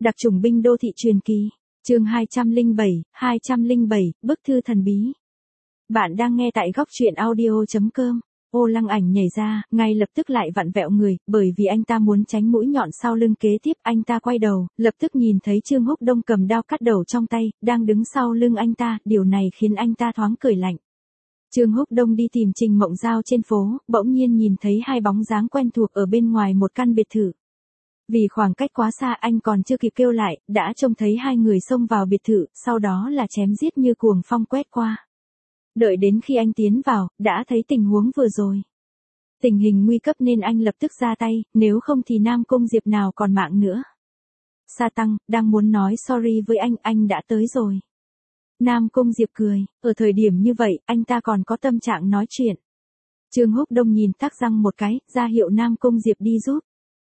Đặc chủng binh đô thị truyền kỳ. Chương 207, bức thư thần bí. Bạn đang nghe tại góc truyện audio.com. Ô Lăng Ảnh nhảy ra, ngay lập tức lại vặn vẹo người, bởi vì anh ta muốn tránh mũi nhọn sau lưng. Kế tiếp anh ta quay đầu, lập tức nhìn thấy Trương Húc Đông cầm dao cắt đầu trong tay, đang đứng sau lưng anh ta, điều này khiến anh ta thoáng cười lạnh. Trương Húc Đông đi tìm Trình Mộng Giao trên phố, bỗng nhiên nhìn thấy hai bóng dáng quen thuộc ở bên ngoài một căn biệt thự. Vì khoảng cách quá xa anh còn chưa kịp kêu lại, đã trông thấy hai người xông vào biệt thự, sau đó là chém giết như cuồng phong quét qua. Đợi đến khi anh tiến vào, đã thấy tình huống vừa rồi. Tình hình nguy cấp nên anh lập tức ra tay, nếu không thì Nam Cung Diệp nào còn mạng nữa. Sa Tăng, đang muốn nói sorry với anh đã tới rồi. Nam Cung Diệp cười, ở thời điểm như vậy, anh ta còn có tâm trạng nói chuyện. Trương Húc Đông nhìn Tắc Răng một cái, ra hiệu Nam Cung Diệp đi giúp.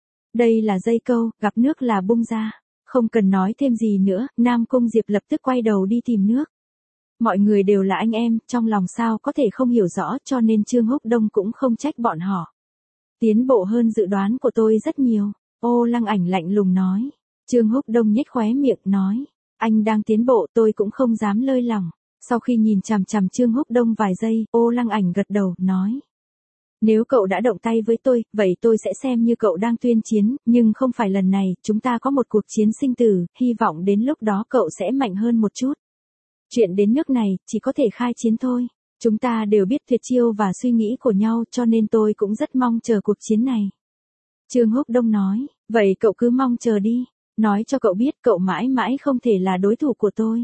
Đây là dây câu, gặp nước là bung ra. Không cần nói thêm gì nữa, Nam Cung Diệp lập tức quay đầu đi tìm nước. Mọi người đều là anh em, trong lòng sao có thể không hiểu rõ, cho nên Trương Húc Đông cũng không trách bọn họ. Tiến bộ hơn dự đoán của tôi rất nhiều. Ô Lăng Ảnh lạnh lùng nói. Trương Húc Đông nhếch khóe miệng nói. Anh đang tiến bộ, tôi cũng không dám lơi lỏng. Sau khi nhìn chằm chằm Trương Húc Đông vài giây, Ô Lăng Ảnh gật đầu, nói. Nếu cậu đã động tay với tôi, vậy tôi sẽ xem như cậu đang tuyên chiến, nhưng không phải lần này, chúng ta có một cuộc chiến sinh tử, hy vọng đến lúc đó cậu sẽ mạnh hơn một chút. Chuyện đến nước này, chỉ có thể khai chiến thôi. Chúng ta đều biết tuyệt chiêu và suy nghĩ của nhau, cho nên tôi cũng rất mong chờ cuộc chiến này. Trương Húc Đông nói, vậy cậu cứ mong chờ đi, nói cho cậu biết cậu mãi mãi không thể là đối thủ của tôi.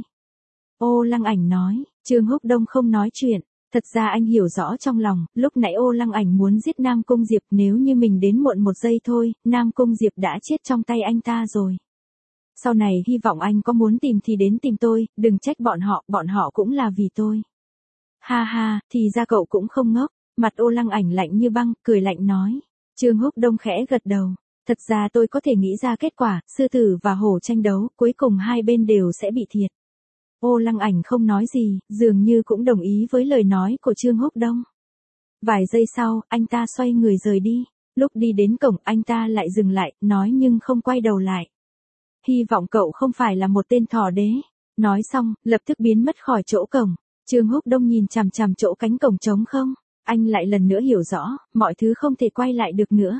Ô Lăng Ảnh nói, Trương Húc Đông không nói chuyện. Thật ra anh hiểu rõ trong lòng, lúc nãy Ô Lăng Ảnh muốn giết Nam Cung Diệp, nếu như mình đến muộn một giây thôi, Nam Cung Diệp đã chết trong tay anh ta rồi. Sau này hy vọng anh có muốn tìm thì đến tìm tôi, đừng trách bọn họ cũng là vì tôi. Ha ha, thì ra cậu cũng không ngốc, mặt Ô Lăng Ảnh lạnh như băng, cười lạnh nói. Trương Húc Đông khẽ gật đầu. Thật ra tôi có thể nghĩ ra kết quả, sư tử và hổ tranh đấu, cuối cùng hai bên đều sẽ bị thiệt. Ô Lăng Ảnh không nói gì, dường như cũng đồng ý với lời nói của Trương Húc Đông. Vài giây sau, anh ta xoay người rời đi. Lúc đi đến cổng, anh ta lại dừng lại, nói nhưng không quay đầu lại. Hy vọng cậu không phải là một tên thỏ đế. Nói xong, lập tức biến mất khỏi chỗ cổng. Trương Húc Đông nhìn chằm chằm chỗ cánh cổng trống không. Anh lại lần nữa hiểu rõ, mọi thứ không thể quay lại được nữa.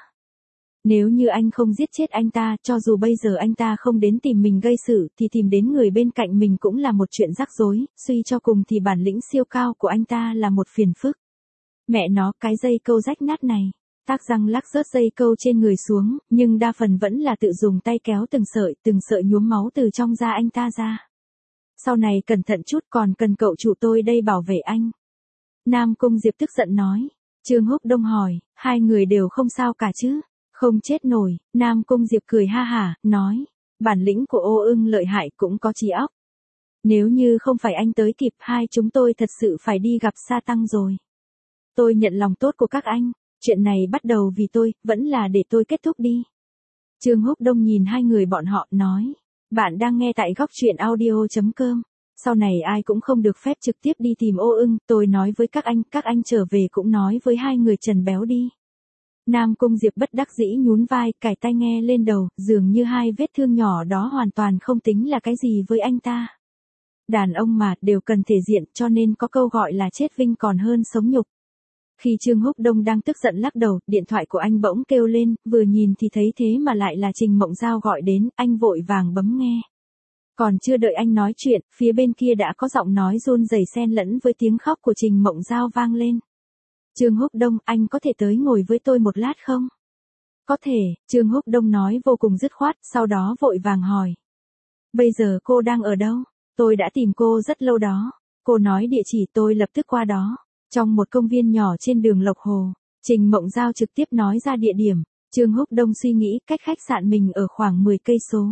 Nếu như anh không giết chết anh ta, cho dù bây giờ anh ta không đến tìm mình gây sự, thì tìm đến người bên cạnh mình cũng là một chuyện rắc rối, suy cho cùng thì bản lĩnh siêu cao của anh ta là một phiền phức. Mẹ nó, cái dây câu rách nát này. Tắc Răng lắc rớt dây câu trên người xuống, nhưng đa phần vẫn là tự dùng tay kéo từng sợi nhuốm máu từ trong da anh ta ra. Sau này cẩn thận chút, còn cần cậu chủ tôi đây bảo vệ anh. Nam Cung Diệp tức giận nói. Trương Húc Đông hỏi, hai người đều không sao cả chứ? Không chết nổi, Nam Cung Diệp cười ha hả, nói. Bản lĩnh của Ô Ưng lợi hại, cũng có trí óc. Nếu như không phải anh tới kịp, hai chúng tôi thật sự phải đi gặp Sa Tăng rồi. Tôi nhận lòng tốt của các anh, chuyện này bắt đầu vì tôi, vẫn là để tôi kết thúc đi. Trương Húc Đông nhìn hai người bọn họ, nói. Bạn đang nghe tại góc truyện audio.com. Sau này ai cũng không được phép trực tiếp đi tìm Ô Ưng, tôi nói với các anh trở về cũng nói với hai người Trần Béo đi. Nam Cung Diệp bất đắc dĩ nhún vai, cài tai nghe lên đầu, dường như hai vết thương nhỏ đó hoàn toàn không tính là cái gì với anh ta. Đàn ông mà, đều cần thể diện, cho nên có câu gọi là chết vinh còn hơn sống nhục. Khi Trương Húc Đông đang tức giận lắc đầu, điện thoại của anh bỗng kêu lên, vừa nhìn thì thấy thế mà lại là Trình Mộng Giao gọi đến, anh vội vàng bấm nghe. Còn chưa đợi anh nói chuyện, phía bên kia đã có giọng nói run rẩy xen lẫn với tiếng khóc của Trình Mộng Giao vang lên. Trương Húc Đông, anh có thể tới ngồi với tôi một lát không? Có thể, Trương Húc Đông nói vô cùng dứt khoát, sau đó vội vàng hỏi. Bây giờ cô đang ở đâu? Tôi đã tìm cô rất lâu đó. Cô nói địa chỉ, tôi lập tức qua đó. Trong một công viên nhỏ trên đường Lộc Hồ, Trình Mộng Giao trực tiếp nói ra địa điểm. Trương Húc Đông suy nghĩ cách khách sạn mình ở khoảng 10 cây số.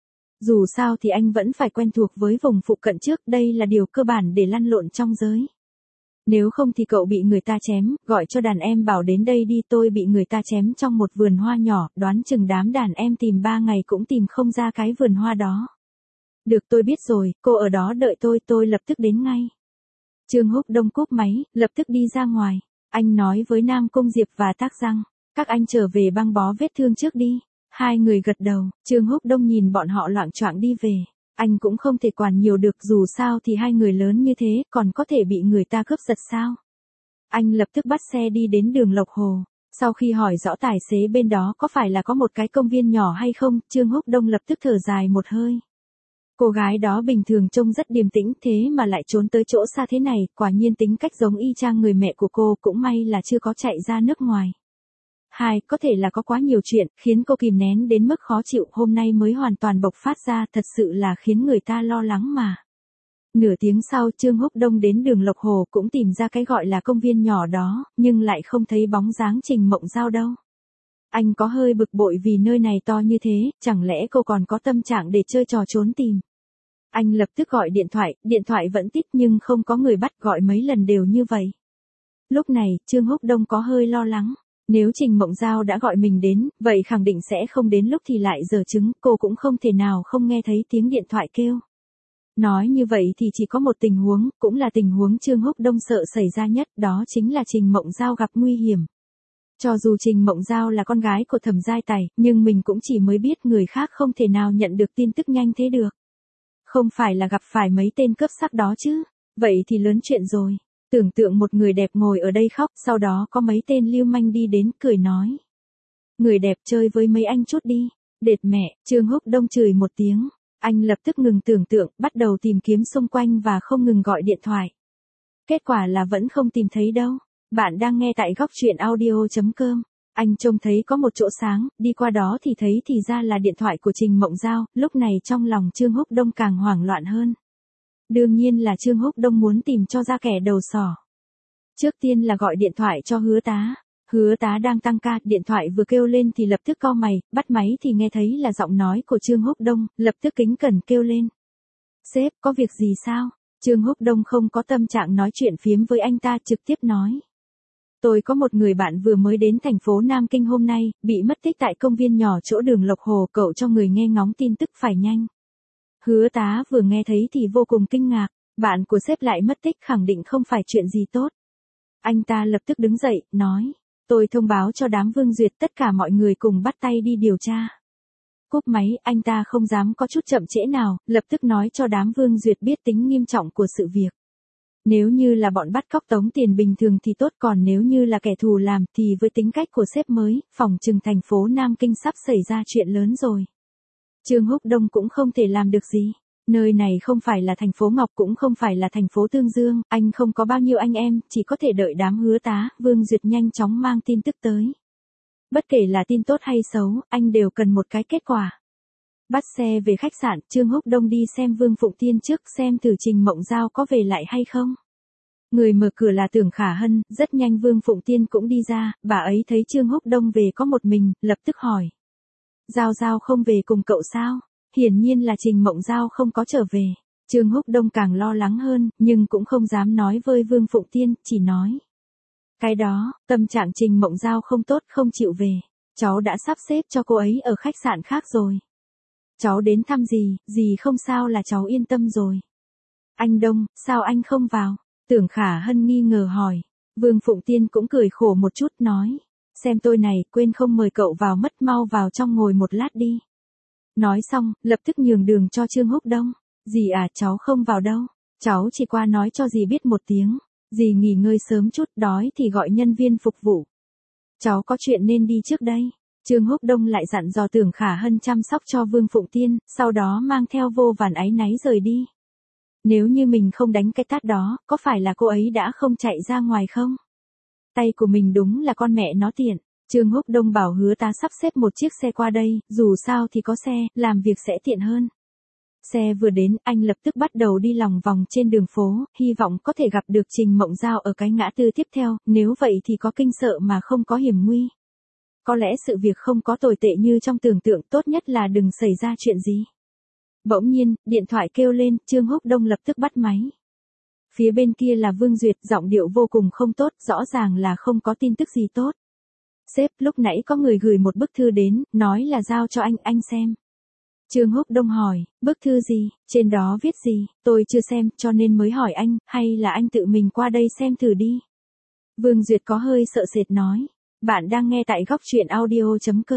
Dù sao thì anh vẫn phải quen thuộc với vùng phụ cận trước, đây là điều cơ bản để lăn lộn trong giới. Nếu không thì cậu bị người ta chém, gọi cho đàn em bảo đến đây đi, tôi bị người ta chém trong một vườn hoa nhỏ, đoán chừng đám đàn em tìm 3 ngày cũng tìm không ra cái vườn hoa đó. Được, tôi biết rồi, cô ở đó đợi tôi lập tức đến ngay. Trương Húc Đông cúp máy, lập tức đi ra ngoài. Anh nói với Nam Cung Diệp và Tắc Răng, các anh trở về băng bó vết thương trước đi. Hai người gật đầu, Trương Húc Đông nhìn bọn họ loạng choạng đi về. Anh cũng không thể quản nhiều được, dù sao thì hai người lớn như thế, còn có thể bị người ta cướp giật sao. Anh lập tức bắt xe đi đến đường Lộc Hồ. Sau khi hỏi rõ tài xế bên đó có phải là có một cái công viên nhỏ hay không, Trương Húc Đông lập tức thở dài một hơi. Cô gái đó bình thường trông rất điềm tĩnh, thế mà lại trốn tới chỗ xa thế này, quả nhiên tính cách giống y chang người mẹ của cô, cũng may là chưa có chạy ra nước ngoài. Hai, có thể là có quá nhiều chuyện, khiến cô kìm nén đến mức khó chịu, hôm nay mới hoàn toàn bộc phát ra, thật sự là khiến người ta lo lắng mà. Nửa tiếng sau, Trương Húc Đông đến đường Lộc Hồ cũng tìm ra cái gọi là công viên nhỏ đó, nhưng lại không thấy bóng dáng Trình Mộng Giao đâu. Anh có hơi bực bội vì nơi này to như thế, chẳng lẽ cô còn có tâm trạng để chơi trò trốn tìm. Anh lập tức gọi điện thoại vẫn tít nhưng không có người bắt, gọi mấy lần đều như vậy. Lúc này, Trương Húc Đông có hơi lo lắng. Nếu Trình Mộng Giao đã gọi mình đến, vậy khẳng định sẽ không đến lúc thì lại giở trứng, cô cũng không thể nào không nghe thấy tiếng điện thoại kêu. Nói như vậy thì chỉ có một tình huống, cũng là tình huống Trương Húc Đông sợ xảy ra nhất, đó chính là Trình Mộng Giao gặp nguy hiểm. Cho dù Trình Mộng Giao là con gái của Thẩm Giai Tài, nhưng mình cũng chỉ mới biết, người khác không thể nào nhận được tin tức nhanh thế được. Không phải là gặp phải mấy tên cướp sắc đó chứ, vậy thì lớn chuyện rồi. Tưởng tượng một người đẹp ngồi ở đây khóc, sau đó có mấy tên lưu manh đi đến cười nói. Người đẹp chơi với mấy anh chút đi. Đệt mẹ, Trương Húc Đông chửi một tiếng. Anh lập tức ngừng tưởng tượng, bắt đầu tìm kiếm xung quanh và không ngừng gọi điện thoại. Kết quả là vẫn không tìm thấy đâu. Bạn đang nghe tại góc truyện audio.com. Anh trông thấy có một chỗ sáng, đi qua đó thì thấy thì ra là điện thoại của Trình Mộng Giao, lúc này trong lòng Trương Húc Đông càng hoảng loạn hơn. Đương nhiên là Trương Húc Đông muốn tìm cho ra kẻ đầu sỏ. Trước tiên là gọi điện thoại cho Hứa Tá. Hứa Tá đang tăng ca, điện thoại vừa kêu lên thì lập tức cau mày, bắt máy thì nghe thấy là giọng nói của Trương Húc Đông, lập tức kính cẩn kêu lên. Sếp, có việc gì sao? Trương Húc Đông không có tâm trạng nói chuyện phiếm với anh ta, trực tiếp nói. Tôi có một người bạn vừa mới đến thành phố Nam Kinh hôm nay, bị mất tích tại công viên nhỏ chỗ đường Lộc Hồ, cậu cho người nghe ngóng tin tức phải nhanh. Hứa Tá vừa nghe thấy thì vô cùng kinh ngạc, bạn của sếp lại mất tích khẳng định không phải chuyện gì tốt. Anh ta lập tức đứng dậy, nói, tôi thông báo cho đám Vương Duyệt, tất cả mọi người cùng bắt tay đi điều tra. Cúp máy, anh ta không dám có chút chậm trễ nào, lập tức nói cho đám Vương Duyệt biết tính nghiêm trọng của sự việc. Nếu như là bọn bắt cóc tống tiền bình thường thì tốt, còn nếu như là kẻ thù làm thì với tính cách của sếp mới, phòng trừng thành phố Nam Kinh sắp xảy ra chuyện lớn rồi. Trương Húc Đông cũng không thể làm được gì. Nơi này không phải là thành phố Ngọc, cũng không phải là thành phố Tương Dương, anh không có bao nhiêu anh em, chỉ có thể đợi đám Hứa Tá, Vương Duyệt nhanh chóng mang tin tức tới. Bất kể là tin tốt hay xấu, anh đều cần một cái kết quả. Bắt xe về khách sạn, Trương Húc Đông đi xem Vương Phụng Tiên trước, xem thử Trình Mộng Giao có về lại hay không. Người mở cửa là Tưởng Khả Hân, rất nhanh Vương Phụng Tiên cũng đi ra, bà ấy thấy Trương Húc Đông về có một mình, lập tức hỏi. Giao Giao không về cùng cậu sao? Hiển nhiên là Trình Mộng Giao không có trở về. Trương Húc Đông càng lo lắng hơn, nhưng cũng không dám nói với Vương Phụng Tiên, chỉ nói. Cái đó, tâm trạng Trình Mộng Giao không tốt, không chịu về. Cháu đã sắp xếp cho cô ấy ở khách sạn khác rồi. Cháu đến thăm gì không sao là cháu yên tâm rồi. Anh Đông, sao anh không vào? Tưởng Khả Hân nghi ngờ hỏi. Vương Phụng Tiên cũng cười khổ một chút, nói. Xem tôi này, quên không mời cậu vào mất, mau vào trong ngồi một lát đi. Nói xong, lập tức nhường đường cho Trương Húc Đông. Dì à, cháu không vào đâu. Cháu chỉ qua nói cho dì biết một tiếng. Dì nghỉ ngơi sớm chút, đói thì gọi nhân viên phục vụ. Cháu có chuyện nên đi trước đây. Trương Húc Đông lại dặn dò Tưởng Khả Hân chăm sóc cho Vương Phụng Tiên, sau đó mang theo vô vàn áy náy rời đi. Nếu như mình không đánh cái tát đó, có phải là cô ấy đã không chạy ra ngoài không? Tay của mình đúng là con mẹ nó tiện. Trương Húc Đông bảo Hứa Tá sắp xếp một chiếc xe qua đây, dù sao thì có xe, làm việc sẽ tiện hơn. Xe vừa đến, anh lập tức bắt đầu đi lòng vòng trên đường phố, hy vọng có thể gặp được Trình Mộng Giao ở cái ngã tư tiếp theo, nếu vậy thì có kinh sợ mà không có hiểm nguy. Có lẽ sự việc không có tồi tệ như trong tưởng tượng, tốt nhất là đừng xảy ra chuyện gì. Bỗng nhiên, điện thoại kêu lên, Trương Húc Đông lập tức bắt máy. Phía bên kia là Vương Duyệt, giọng điệu vô cùng không tốt, rõ ràng là không có tin tức gì tốt. Sếp, lúc nãy có người gửi một bức thư đến, nói là giao cho anh xem. Trương Húc Đông hỏi, bức thư gì, trên đó viết gì, tôi chưa xem, cho nên mới hỏi anh, hay là anh tự mình qua đây xem thử đi. Vương Duyệt có hơi sợ sệt nói, bạn đang nghe tại góc truyện audio.com.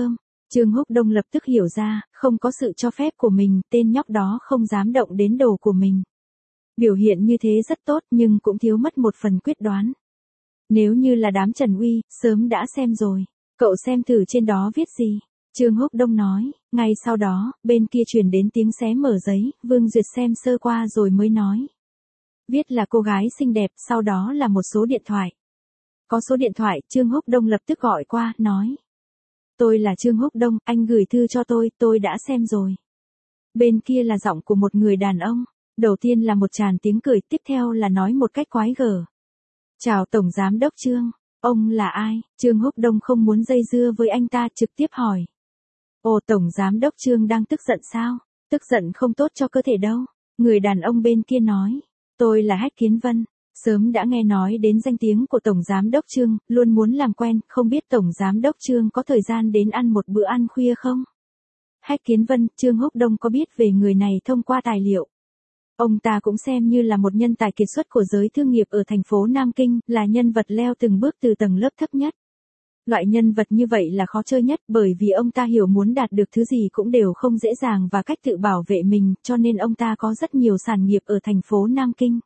Trương Húc Đông lập tức hiểu ra, không có sự cho phép của mình, tên nhóc đó không dám động đến đồ của mình. Biểu hiện như thế rất tốt nhưng cũng thiếu mất một phần quyết đoán. Nếu như là đám Trần Uy, sớm đã xem rồi. Cậu xem thử trên đó viết gì. Trương Húc Đông nói, ngay sau đó, bên kia truyền đến tiếng xé mở giấy, Vương Duyệt xem sơ qua rồi mới nói. Viết là cô gái xinh đẹp, sau đó là một số điện thoại. Có số điện thoại, Trương Húc Đông lập tức gọi qua, nói. Tôi là Trương Húc Đông, anh gửi thư cho tôi đã xem rồi. Bên kia là giọng của một người đàn ông. Đầu tiên là một tràng tiếng cười, tiếp theo là nói một cách quái gở. Chào Tổng Giám Đốc Trương, ông là ai? Trương Húc Đông không muốn dây dưa với anh ta, trực tiếp hỏi. Ồ, Tổng Giám Đốc Trương đang tức giận sao? Tức giận không tốt cho cơ thể đâu. Người đàn ông bên kia nói. Tôi là Hách Kiến Vân. Sớm đã nghe nói đến danh tiếng của Tổng Giám Đốc Trương, luôn muốn làm quen, không biết Tổng Giám Đốc Trương có thời gian đến ăn một bữa ăn khuya không? Hách Kiến Vân, Trương Húc Đông có biết về người này thông qua tài liệu. Ông ta cũng xem như là một nhân tài kiệt xuất của giới thương nghiệp ở thành phố Nam Kinh, là nhân vật leo từng bước từ tầng lớp thấp nhất. Loại nhân vật như vậy là khó chơi nhất bởi vì ông ta hiểu muốn đạt được thứ gì cũng đều không dễ dàng và cách tự bảo vệ mình, cho nên ông ta có rất nhiều sản nghiệp ở thành phố Nam Kinh.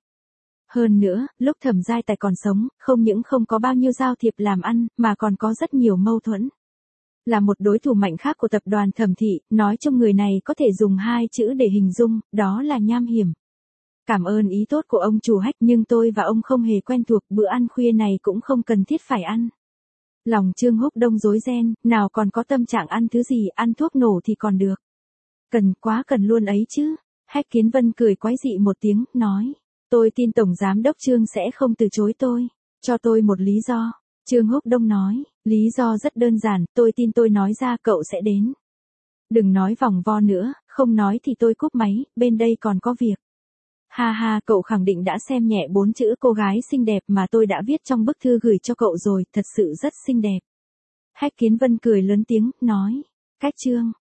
Hơn nữa, lúc Thẩm Giai Tài còn sống, không những không có bao nhiêu giao thiệp làm ăn, mà còn có rất nhiều mâu thuẫn. Là một đối thủ mạnh khác của tập đoàn Thẩm Thị, nói chung người này có thể dùng hai chữ để hình dung, đó là nham hiểm. Cảm ơn ý tốt của ông chủ Hách nhưng tôi và ông không hề quen thuộc, bữa ăn khuya này cũng không cần thiết phải ăn. Lòng Trương Húc Đông rối ren, nào còn có tâm trạng ăn thứ gì, ăn thuốc nổ thì còn được. Quá cần luôn ấy chứ. Hách Kiến Vân cười quái dị một tiếng, nói. Tôi tin Tổng Giám Đốc Trương sẽ không từ chối tôi. Cho tôi một lý do. Trương Húc Đông nói, lý do rất đơn giản, tôi tin tôi nói ra cậu sẽ đến. Đừng nói vòng vo nữa, không nói thì tôi cúp máy, bên đây còn có việc. Ha ha, cậu khẳng định đã xem nhẹ 4 chữ cô gái xinh đẹp mà tôi đã viết trong bức thư gửi cho cậu rồi, thật sự rất xinh đẹp. Hách Kiến Vân cười lớn tiếng, nói, cách Trương.